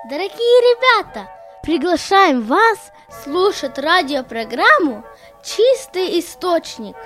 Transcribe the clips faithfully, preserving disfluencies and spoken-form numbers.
Дорогие ребята, приглашаем вас слушать радиопрограмму «Чистый источник».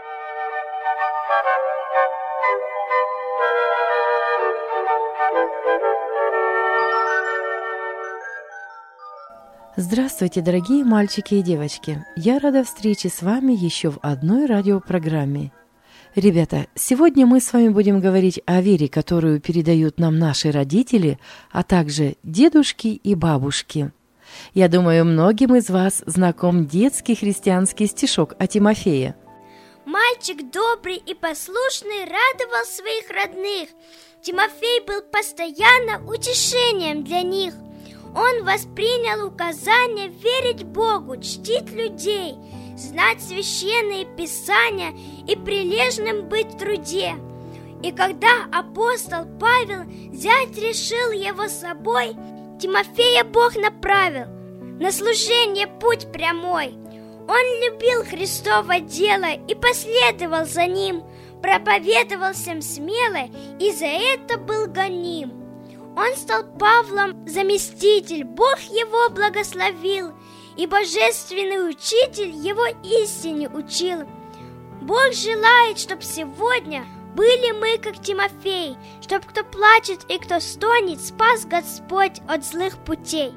Здравствуйте, дорогие мальчики и девочки! Я рада встрече с вами еще в одной радиопрограмме. Ребята, сегодня мы с вами будем говорить о вере, которую передают нам наши родители, а также дедушки и бабушки. Я думаю, многим из вас знаком детский христианский стишок о Тимофее. Мальчик добрый и послушный радовал своих родных. Тимофей был постоянно утешением для них. Он воспринял указание верить Богу, чтить людей, знать священные писания и прилежным быть в труде. И когда апостол Павел взять решил его с собой, Тимофея Бог направил на служение путь прямой. Он любил Христово дело и последовал за ним, проповедовал всем смело и за это был гоним. Он стал Павлом заместитель, Бог его благословил, и божественный учитель его истине учил. Бог желает, чтоб сегодня были мы, как Тимофей, чтоб кто плачет и кто стонет, спас Господь от злых путей.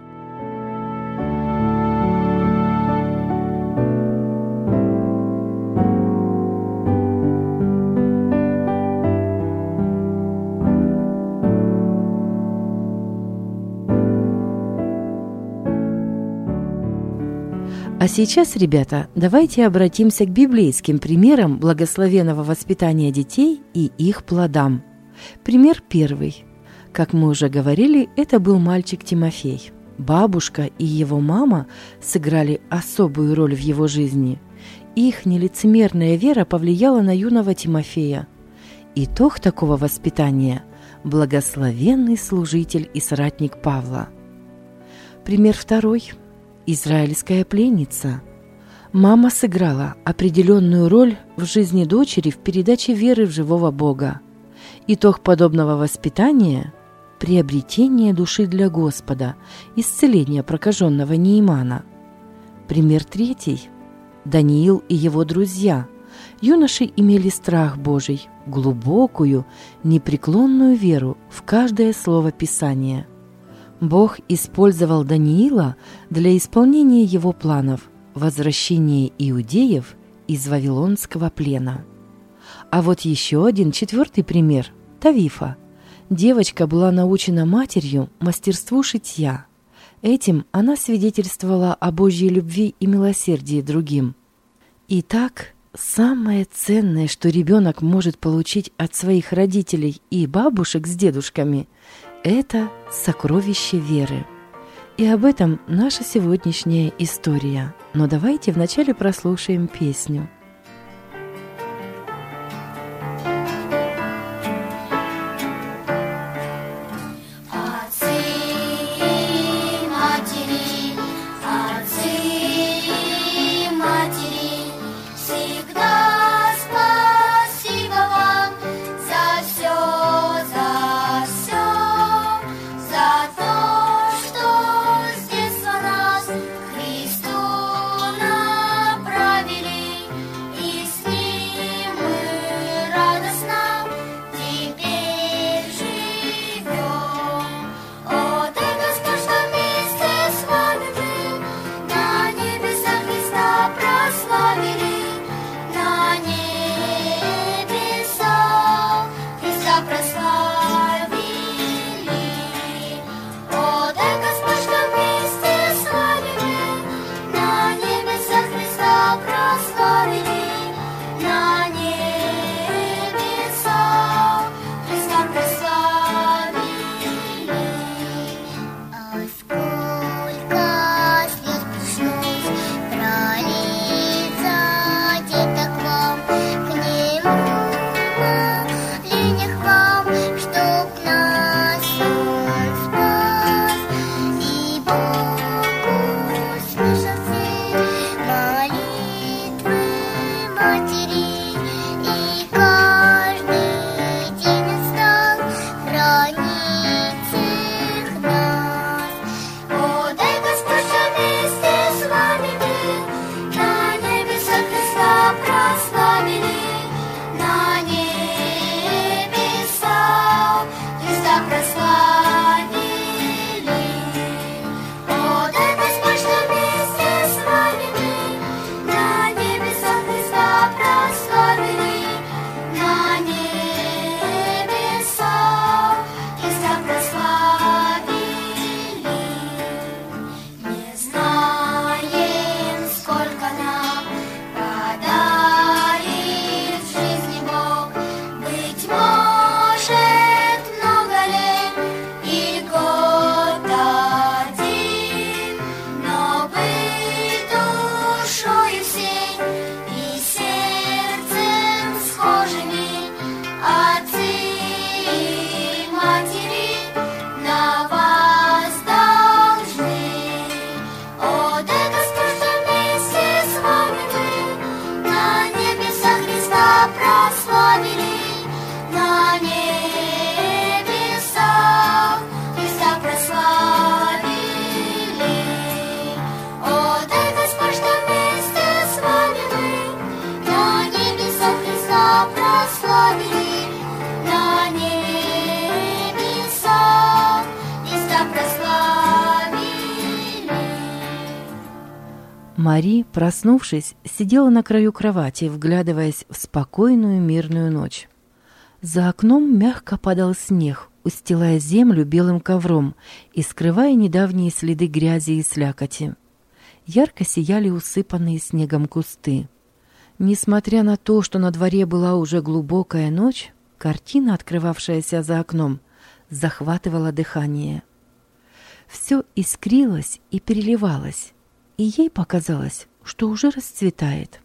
А сейчас, ребята, давайте обратимся к библейским примерам благословенного воспитания детей и их плодам. Пример первый. Как мы уже говорили, это был мальчик Тимофей. Бабушка и его мама сыграли особую роль в его жизни. Их нелицемерная вера повлияла на юного Тимофея. Итог такого воспитания – благословенный служитель и соратник Павла. Пример второй. Израильская пленница. Мама сыграла определенную роль в жизни дочери в передаче веры в живого Бога. Итог подобного воспитания – приобретение души для Господа, исцеление прокаженного Неимана. Пример третий. Даниил и его друзья. Юноши имели страх Божий, глубокую, непреклонную веру в каждое слово Писания. Бог использовал Даниила для исполнения его планов – возвращения иудеев из вавилонского плена. А вот еще один, четвертый пример – Тавифа. Девочка была научена матерью мастерству шитья. Этим она свидетельствовала о Божьей любви и милосердии другим. Итак, самое ценное, что ребенок может получить от своих родителей и бабушек с дедушками – это сокровище веры. И об этом наша сегодняшняя история. Но давайте вначале прослушаем песню. Мари, проснувшись, сидела на краю кровати, вглядываясь в спокойную мирную ночь. За окном мягко падал снег, устилая землю белым ковром и скрывая недавние следы грязи и слякоти. Ярко сияли усыпанные снегом кусты. Несмотря на то, что на дворе была уже глубокая ночь, картина, открывавшаяся за окном, захватывала дыхание. Все искрилось и переливалось, и ей показалось, что уже расцветает.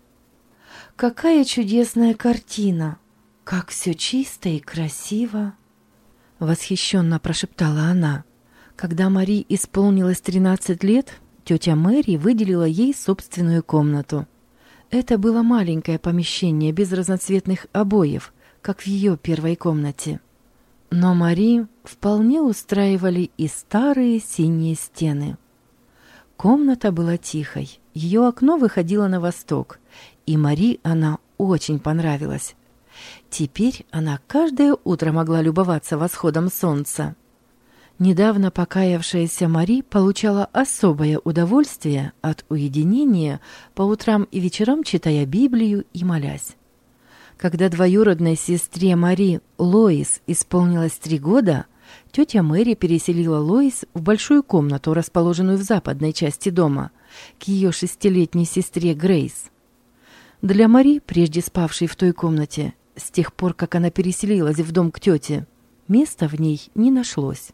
«Какая чудесная картина! Как все чисто и красиво!» Восхищенно прошептала она. Когда Мари исполнилось тринадцать лет, тетя Мэри выделила ей собственную комнату. Это было маленькое помещение без разноцветных обоев, как в ее первой комнате. Но Мари вполне устраивали и старые синие стены. Комната была тихой, ее окно выходило на восток, и Мари она очень понравилась. Теперь она каждое утро могла любоваться восходом солнца. Недавно покаявшаяся Мари получала особое удовольствие от уединения по утрам и вечерам, читая Библию и молясь. Когда двоюродной сестре Мари, Лоис, исполнилось три года, тетя Мэри переселила Лоис в большую комнату, расположенную в западной части дома, к ее шестилетней сестре Грейс. Для Мари, прежде спавшей в той комнате, с тех пор, как она переселилась в дом к тете, места в ней не нашлось.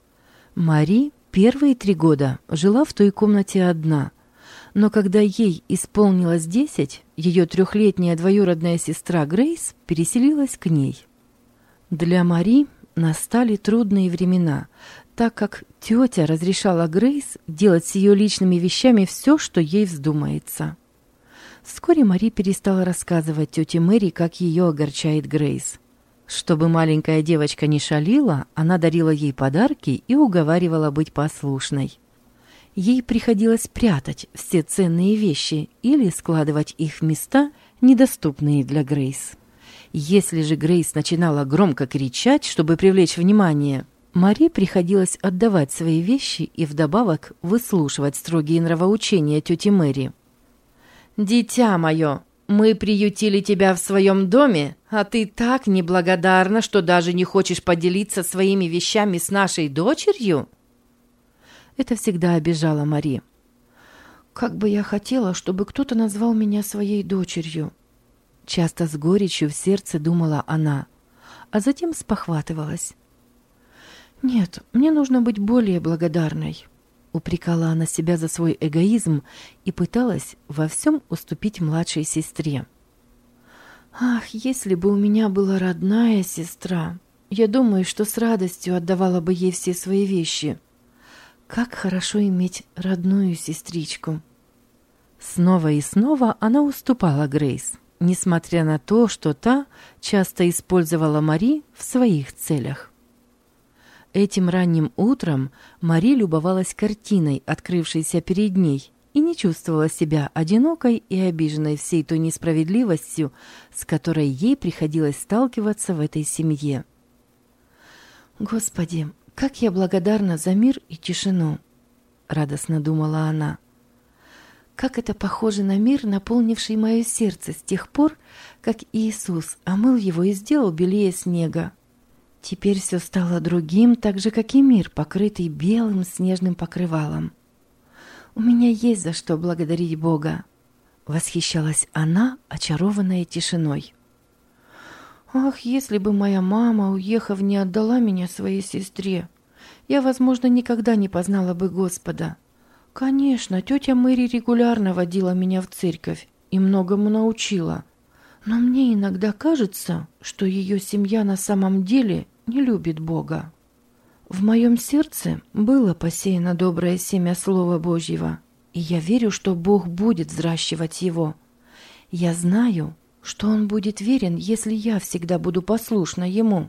Мари первые три года жила в той комнате одна, но когда ей исполнилось десять, ее трехлетняя двоюродная сестра Грейс переселилась к ней. Для Мари настали трудные времена, так как тетя разрешала Грейс делать с ее личными вещами все, что ей вздумается. Вскоре Мари перестала рассказывать тете Мэри, как ее огорчает Грейс. Чтобы маленькая девочка не шалила, она дарила ей подарки и уговаривала быть послушной. Ей приходилось прятать все ценные вещи или складывать их в места, недоступные для Грейс. Если же Грейс начинала громко кричать, чтобы привлечь внимание, Мари приходилось отдавать свои вещи и вдобавок выслушивать строгие нравоучения тети Мэри. «Дитя мое, мы приютили тебя в своем доме, а ты так неблагодарна, что даже не хочешь поделиться своими вещами с нашей дочерью?» Это всегда обижало Мари. «Как бы я хотела, чтобы кто-то назвал меня своей дочерью!» Часто с горечью в сердце думала она, а затем спохватывалась. «Нет, мне нужно быть более благодарной», — упрекала она себя за свой эгоизм и пыталась во всем уступить младшей сестре. «Ах, если бы у меня была родная сестра, я думаю, что с радостью отдавала бы ей все свои вещи. Как хорошо иметь родную сестричку!» Снова и снова она уступала Грейс, несмотря на то, что та часто использовала Мари в своих целях. Этим ранним утром Мари любовалась картиной, открывшейся перед ней, и не чувствовала себя одинокой и обиженной всей той несправедливостью, с которой ей приходилось сталкиваться в этой семье. «Господи, как я благодарна за мир и тишину!» — радостно думала она. «Как это похоже на мир, наполнивший мое сердце с тех пор, как Иисус омыл его и сделал белее снега. Теперь все стало другим, так же, как и мир, покрытый белым снежным покрывалом. У меня есть за что благодарить Бога!» — восхищалась она, очарованная тишиной. «Ах, если бы моя мама, уехав, не отдала меня своей сестре, я, возможно, никогда не познала бы Господа. Конечно, тетя Мэри регулярно водила меня в церковь и многому научила, но мне иногда кажется, что ее семья на самом деле не любит Бога. В моем сердце было посеяно доброе семя Слова Божьего, и я верю, что Бог будет взращивать его. Я знаю, что Он будет верен, если я всегда буду послушна Ему».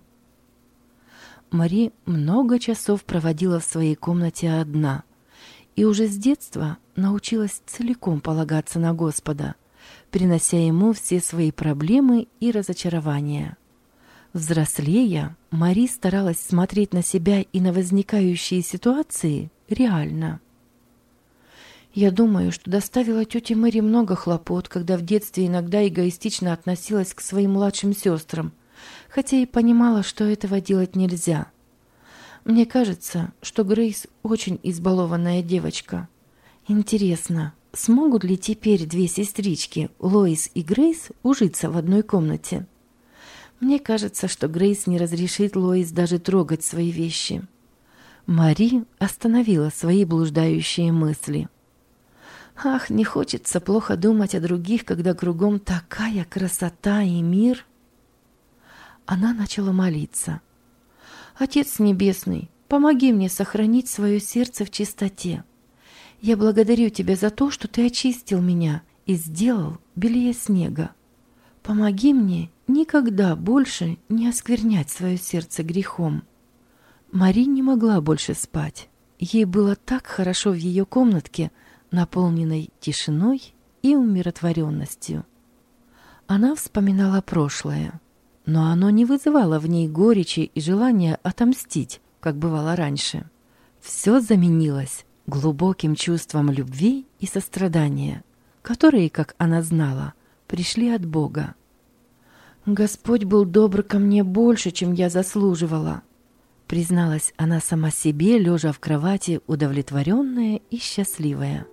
Мари много часов проводила в своей комнате одна, и уже с детства научилась целиком полагаться на Господа, принося Ему все свои проблемы и разочарования. Взрослея, Мари старалась смотреть на себя и на возникающие ситуации реально. Я думаю, что доставила тете Мэри много хлопот, когда в детстве иногда эгоистично относилась к своим младшим сестрам, хотя и понимала, что этого делать нельзя. Мне кажется, что Грейс очень избалованная девочка. Интересно, смогут ли теперь две сестрички, Лоис и Грейс, ужиться в одной комнате? Мне кажется, что Грейс не разрешит Лоис даже трогать свои вещи. Мари остановила свои блуждающие мысли. Ах, не хочется плохо думать о других, когда кругом такая красота и мир. Она начала молиться. «Отец Небесный, помоги мне сохранить свое сердце в чистоте. Я благодарю Тебя за то, что Ты очистил меня и сделал белее снега. Помоги мне никогда больше не осквернять свое сердце грехом». Мари не могла больше спать. Ей было так хорошо в ее комнатке, наполненной тишиной и умиротворенностью. Она вспоминала прошлое, но оно не вызывало в ней горечи и желания отомстить, как бывало раньше. Все заменилось глубоким чувством любви и сострадания, которые, как она знала, пришли от Бога. «Господь был добр ко мне больше, чем я заслуживала», призналась она сама себе, лежа в кровати, удовлетворенная и счастливая.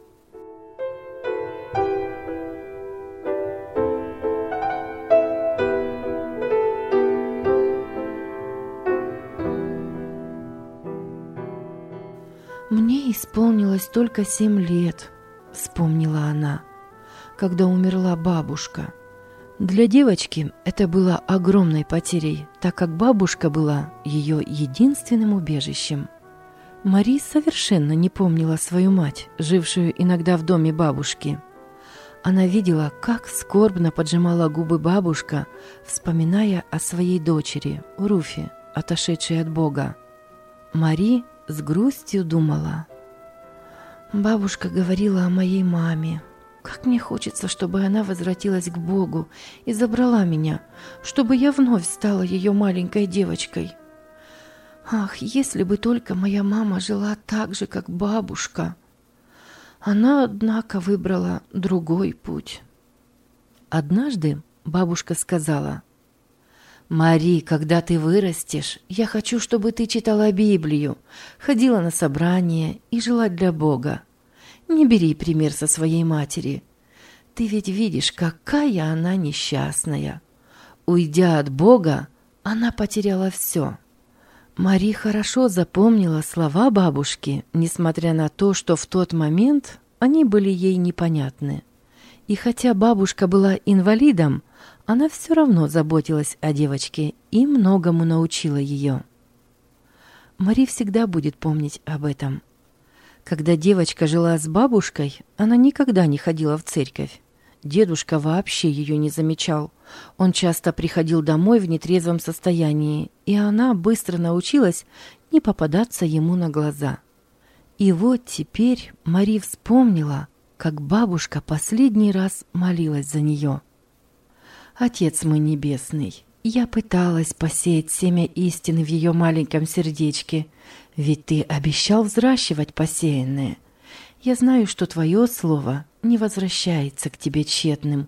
«Мне исполнилось только семь лет», — вспомнила она, когда умерла бабушка. Для девочки это было огромной потерей, так как бабушка была ее единственным убежищем. Мари совершенно не помнила свою мать, жившую иногда в доме бабушки. Она видела, как скорбно поджимала губы бабушка, вспоминая о своей дочери, Руфи, отошедшей от Бога. Мари с грустью думала: «Бабушка говорила о моей маме. Как мне хочется, чтобы она возвратилась к Богу и забрала меня, чтобы я вновь стала ее маленькой девочкой. Ах, если бы только моя мама жила так же, как бабушка!» Она, однако, выбрала другой путь. Однажды бабушка сказала: «Мари, когда ты вырастешь, я хочу, чтобы ты читала Библию, ходила на собрания и жила для Бога. Не бери пример со своей матери. Ты ведь видишь, какая она несчастная. Уйдя от Бога, она потеряла все». Мари хорошо запомнила слова бабушки, несмотря на то, что в тот момент они были ей непонятны. И хотя бабушка была инвалидом, она все равно заботилась о девочке и многому научила ее. Мари всегда будет помнить об этом. Когда девочка жила с бабушкой, она никогда не ходила в церковь. Дедушка вообще ее не замечал. Он часто приходил домой в нетрезвом состоянии, и она быстро научилась не попадаться ему на глаза. И вот теперь Мари вспомнила, как бабушка последний раз молилась за нее. «Отец мой небесный, я пыталась посеять семя истины в ее маленьком сердечке, ведь ты обещал взращивать посеянное. Я знаю, что твое слово не возвращается к тебе тщетным.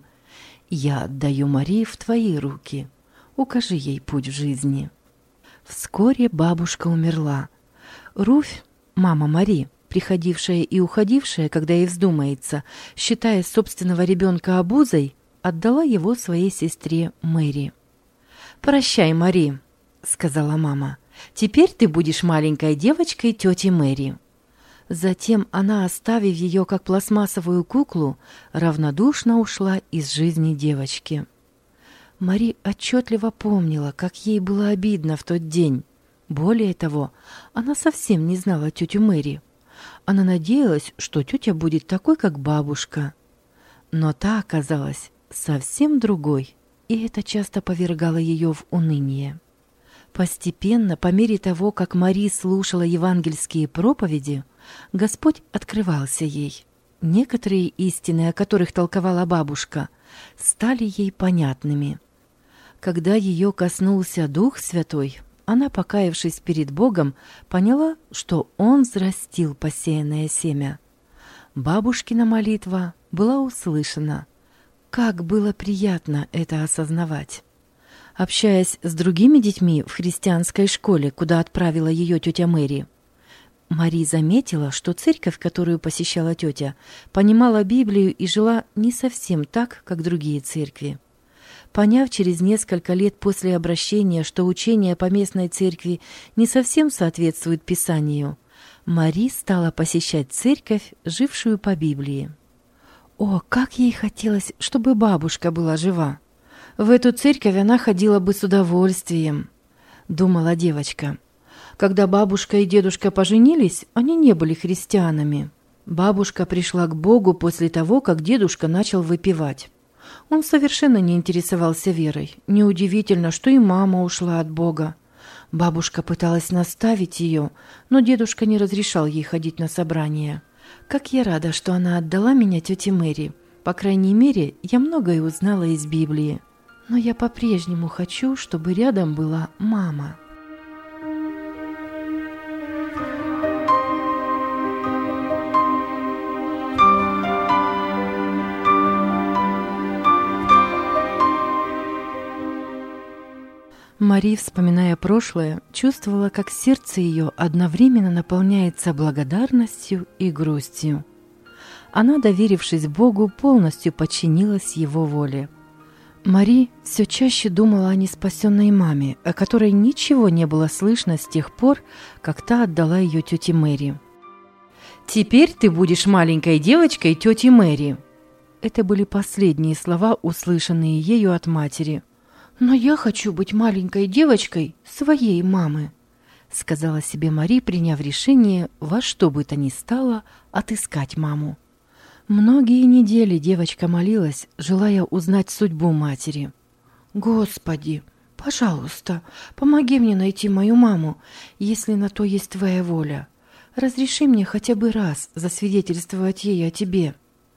Я отдаю Мари в твои руки. Укажи ей путь в жизни». Вскоре бабушка умерла. Руфь, мама Мари, приходившая и уходившая, когда ей вздумается, считая собственного ребенка обузой, отдала его своей сестре Мэри. «Прощай, Мари», — сказала мама. «Теперь ты будешь маленькой девочкой тети Мэри». Затем она, оставив ее как пластмассовую куклу, равнодушно ушла из жизни девочки. Мари отчетливо помнила, как ей было обидно в тот день. Более того, она совсем не знала тетю Мэри. Она надеялась, что тетя будет такой, как бабушка. Но та оказалась совсем другой, и это часто повергало ее в уныние. Постепенно, по мере того, как Мари слушала евангельские проповеди, Господь открывался ей. Некоторые истины, о которых толковала бабушка, стали ей понятными. Когда ее коснулся Дух Святой, она, покаявшись перед Богом, поняла, что Он взрастил посеянное семя. Бабушкина молитва была услышана. Как было приятно это осознавать! Общаясь с другими детьми в христианской школе, куда отправила ее тетя Мэри, Мари заметила, что церковь, которую посещала тетя, понимала Библию и жила не совсем так, как другие церкви. Поняв через несколько лет после обращения, что учение по местной церкви не совсем соответствует Писанию, Мари стала посещать церковь, жившую по Библии. О, как ей хотелось, чтобы бабушка была жива! В эту церковь она ходила бы с удовольствием, думала девочка. Когда бабушка и дедушка поженились, они не были христианами. Бабушка пришла к Богу после того, как дедушка начал выпивать. Он совершенно не интересовался верой. Неудивительно, что и мама ушла от Бога. Бабушка пыталась наставить ее, но дедушка не разрешал ей ходить на собрания. Как я рада, что она отдала меня тете Мэри. По крайней мере, я многое узнала из Библии. Но я по-прежнему хочу, чтобы рядом была мама. Мари, вспоминая прошлое, чувствовала, как сердце ее одновременно наполняется благодарностью и грустью. Она, доверившись Богу, полностью подчинилась Его воле. Мари все чаще думала о неспасенной маме, о которой ничего не было слышно с тех пор, как та отдала ее тете Мэри. «Теперь ты будешь маленькой девочкой тети Мэри». Это были последние слова, услышанные ею от матери. «Но я хочу быть маленькой девочкой своей мамы», — сказала себе Мари, приняв решение во что бы то ни стало отыскать маму. Многие недели девочка молилась, желая узнать судьбу матери. «Господи, пожалуйста, помоги мне найти мою маму, если на то есть Твоя воля. Разреши мне хотя бы раз засвидетельствовать ей о Тебе».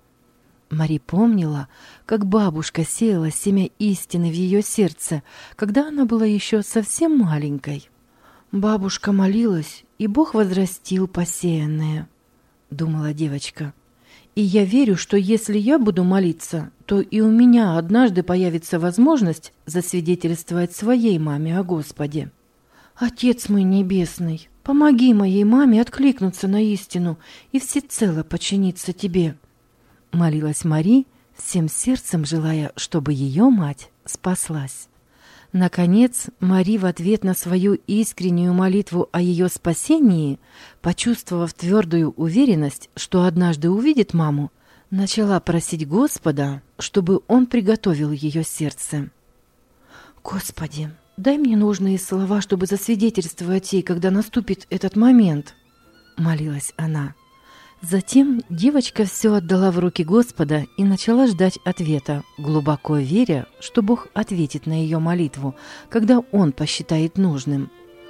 Мари помнила, как бабушка сеяла семя истины в ее сердце, когда она была еще совсем маленькой. «Бабушка молилась, и Бог возрастил посеянное», — думала девочка. «И я верю, что если я буду молиться, то и у меня однажды появится возможность засвидетельствовать своей маме о Господе. Отец мой небесный, помоги моей маме откликнуться на истину и всецело подчиниться Тебе», — молилась Мари, всем сердцем желая, чтобы ее мать спаслась. Наконец, Мари в ответ на свою искреннюю молитву о ее спасении, почувствовав твердую уверенность, что однажды увидит маму, начала просить Господа, чтобы Он приготовил ее сердце. «Господи, дай мне нужные слова, чтобы засвидетельствовать ей, когда наступит этот момент», — молилась она. Затем девочка все отдала в руки Господа и начала ждать ответа, глубоко веря, что Бог ответит на ее молитву, когда Он посчитает нужным.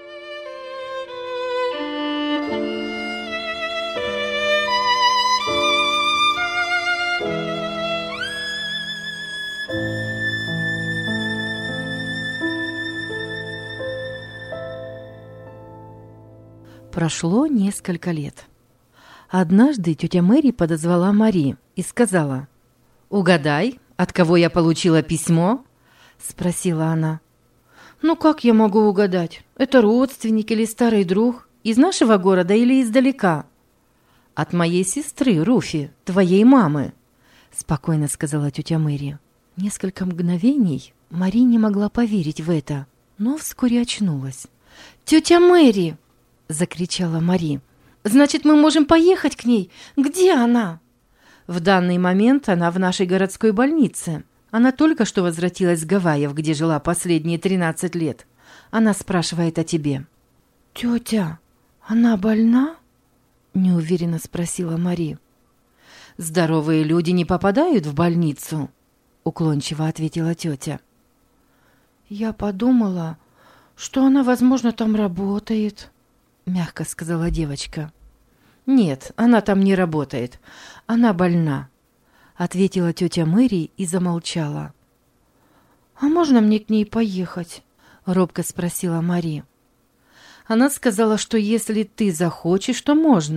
Прошло несколько лет. Однажды тетя Мэри подозвала Мари и сказала: «Угадай, от кого я получила письмо?» — спросила она. «Ну как я могу угадать? Это родственник или старый друг? Из нашего города или издалека?» «От моей сестры Руфи, твоей мамы», — спокойно сказала тетя Мэри. Несколько мгновений Мари не могла поверить в это, но вскоре очнулась. «Тетя Мэри!» — закричала Мари. «Значит, мы можем поехать к ней? Где она?» «В данный момент она в нашей городской больнице. Она только что возвратилась с Гавайев, где жила последние тринадцать лет. Она спрашивает о тебе». «Тетя, она больна?» — неуверенно спросила Мари. «Здоровые люди не попадают в больницу», — уклончиво ответила тетя. «Я подумала, что она, возможно, там работает», — мягко сказала девочка. «Нет, она там не работает. Она больна», — ответила тетя Мэри и замолчала. «А можно мне к ней поехать?» — робко спросила Мари. «Она сказала, что если ты захочешь, то можно.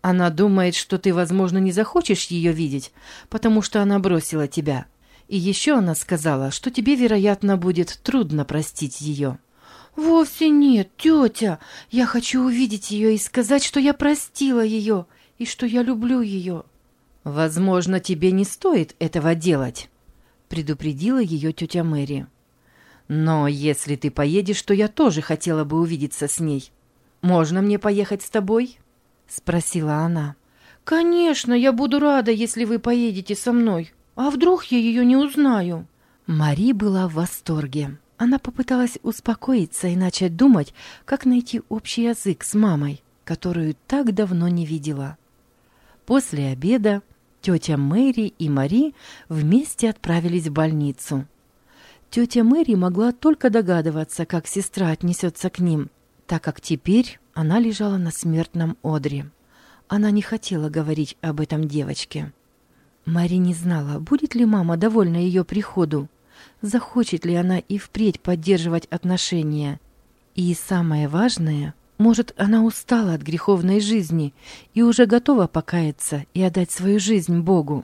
Она думает, что ты, возможно, не захочешь ее видеть, потому что она бросила тебя. И еще она сказала, что тебе, вероятно, будет трудно простить ее». «Вовсе нет, тетя. Я хочу увидеть ее и сказать, что я простила ее и что я люблю ее». «Возможно, тебе не стоит этого делать», — предупредила ее тетя Мэри. «Но если ты поедешь, то я тоже хотела бы увидеться с ней. Можно мне поехать с тобой?» — спросила она. «Конечно, я буду рада, если вы поедете со мной. А вдруг я ее не узнаю?» Мари была в восторге. Она попыталась успокоиться и начать думать, как найти общий язык с мамой, которую так давно не видела. После обеда тетя Мэри и Мари вместе отправились в больницу. Тетя Мэри могла только догадываться, как сестра отнесется к ним, так как теперь она лежала на смертном одре. Она не хотела говорить об этом девочке. Мари не знала, будет ли мама довольна ее приходу, захочет ли она и впредь поддерживать отношения. И самое важное, может, она устала от греховной жизни и уже готова покаяться и отдать свою жизнь Богу.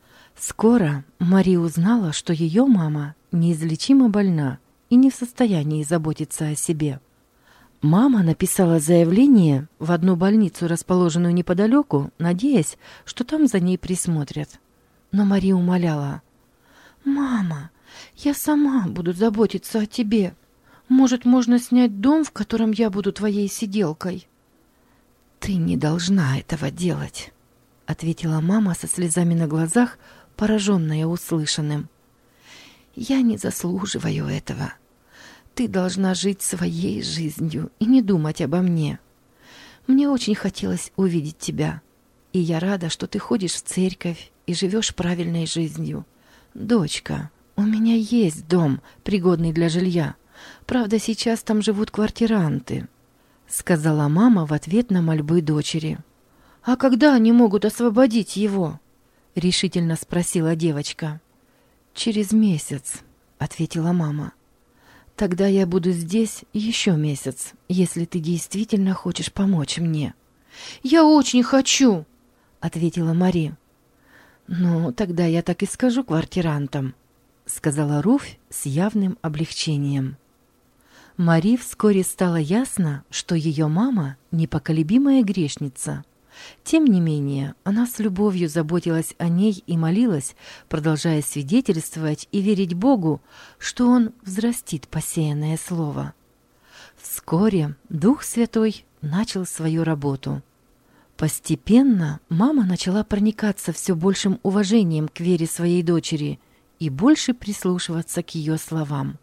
Скоро Мари узнала, что ее мама неизлечимо больна и не в состоянии заботиться о себе. Мама написала заявление в одну больницу, расположенную неподалеку, надеясь, что там за ней присмотрят. Но Мари умоляла: «Мама, я сама буду заботиться о тебе. Может, можно снять дом, в котором я буду твоей сиделкой?» «Ты не должна этого делать», — ответила мама со слезами на глазах, пораженная услышанным. «Я не заслуживаю этого. Ты должна жить своей жизнью и не думать обо мне. Мне очень хотелось увидеть тебя, и я рада, что ты ходишь в церковь и живешь правильной жизнью. Дочка, у меня есть дом, пригодный для жилья. Правда, сейчас там живут квартиранты», — сказала мама в ответ на мольбы дочери. «А когда они могут освободить его?» — решительно спросила девочка. «Через месяц», — ответила мама. «Тогда я буду здесь еще месяц, если ты действительно хочешь помочь мне». «Я очень хочу», — ответила Мари. «Ну, тогда я так и скажу квартирантам», — сказала Руфь с явным облегчением. Мари вскоре стало ясно, что ее мама — непоколебимая грешница. Тем не менее, она с любовью заботилась о ней и молилась, продолжая свидетельствовать и верить Богу, что Он взрастит посеянное слово. Вскоре Дух Святой начал свою работу. Постепенно мама начала проникаться все большим уважением к вере своей дочери и больше прислушиваться к ее словам.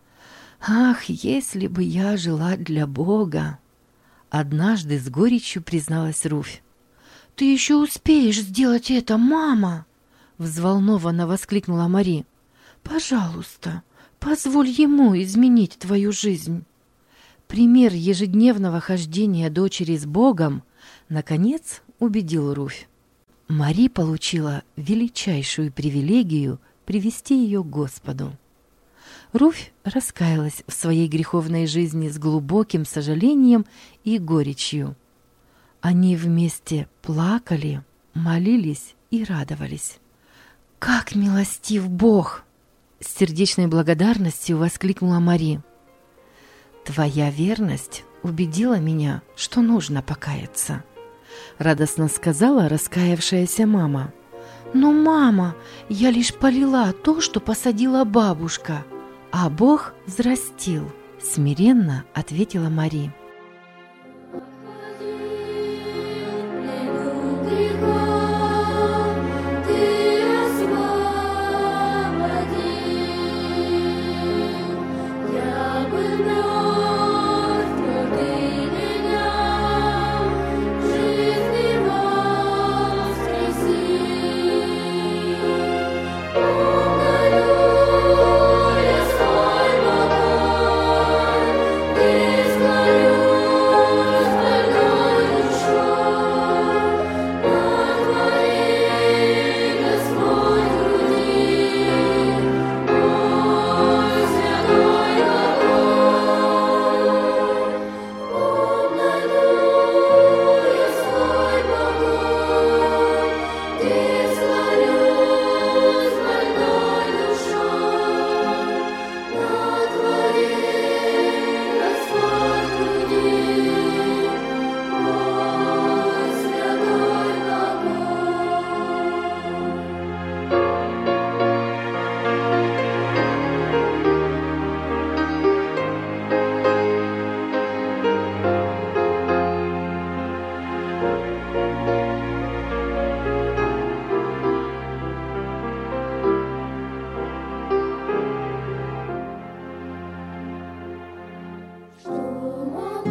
«Ах, если бы я жила для Бога!» Однажды с горечью призналась Руфь. «Ты еще успеешь сделать это, мама!» Взволнованно воскликнула Мари. «Пожалуйста, позволь ему изменить твою жизнь». Пример ежедневного хождения дочери с Богом наконец убедил Руфь. Мари получила величайшую привилегию привести ее к Господу. Руфь раскаялась в своей греховной жизни с глубоким сожалением и горечью. Они вместе плакали, молились и радовались. «Как милостив Бог!» — с сердечной благодарностью воскликнула Мари. «Твоя верность убедила меня, что нужно покаяться», — радостно сказала раскаявшаяся мама. «Но, мама, я лишь полила то, что посадила бабушка, а Бог взрастил», — смиренно ответила Мари. Hallelujah.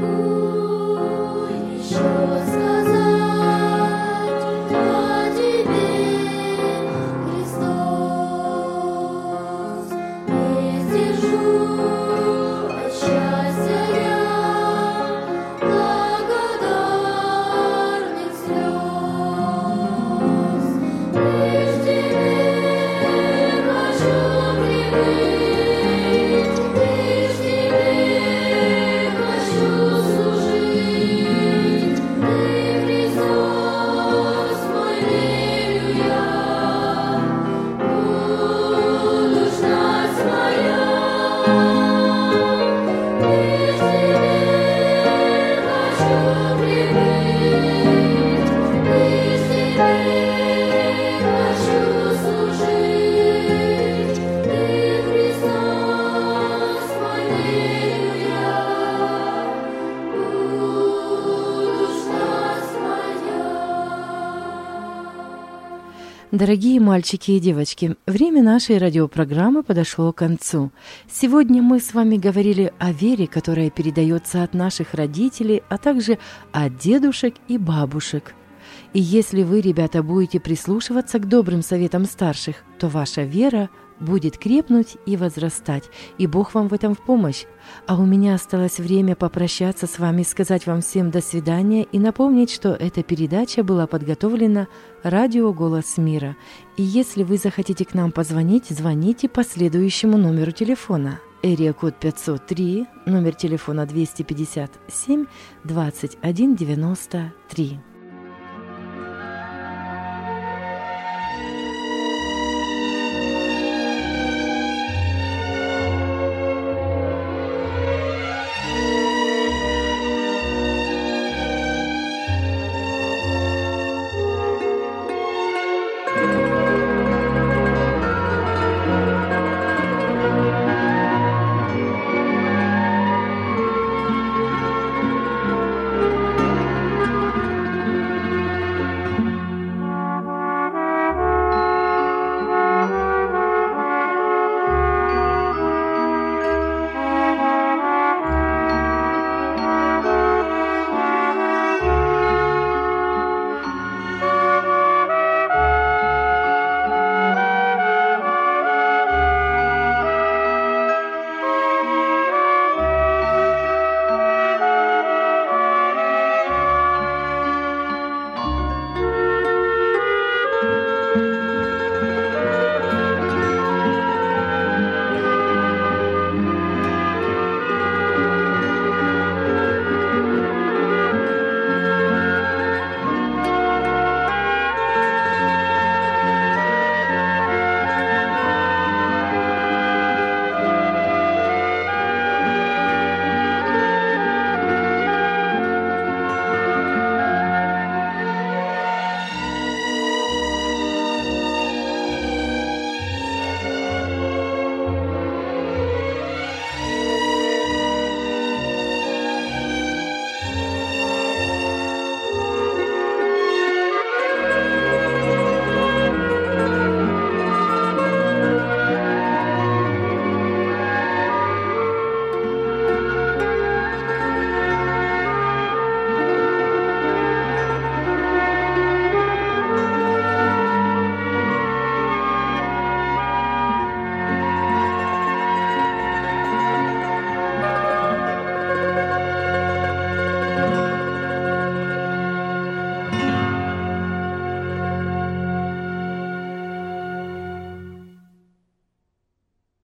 Дорогие мальчики и девочки, время нашей радиопрограммы подошло к концу. Сегодня мы с вами говорили о вере, которая передается от наших родителей, а также от дедушек и бабушек. И если вы, ребята, будете прислушиваться к добрым советам старших, то ваша вера будет крепнуть и возрастать, и Бог вам в этом в помощь. А у меня осталось время попрощаться с вами, сказать вам всем до свидания и напомнить, что эта передача была подготовлена радио «Голос мира». И если вы захотите к нам позвонить, звоните по следующему номеру телефона. Эрия-код пятьсот три, номер телефона двести пятьдесят семь двадцать один девяносто три.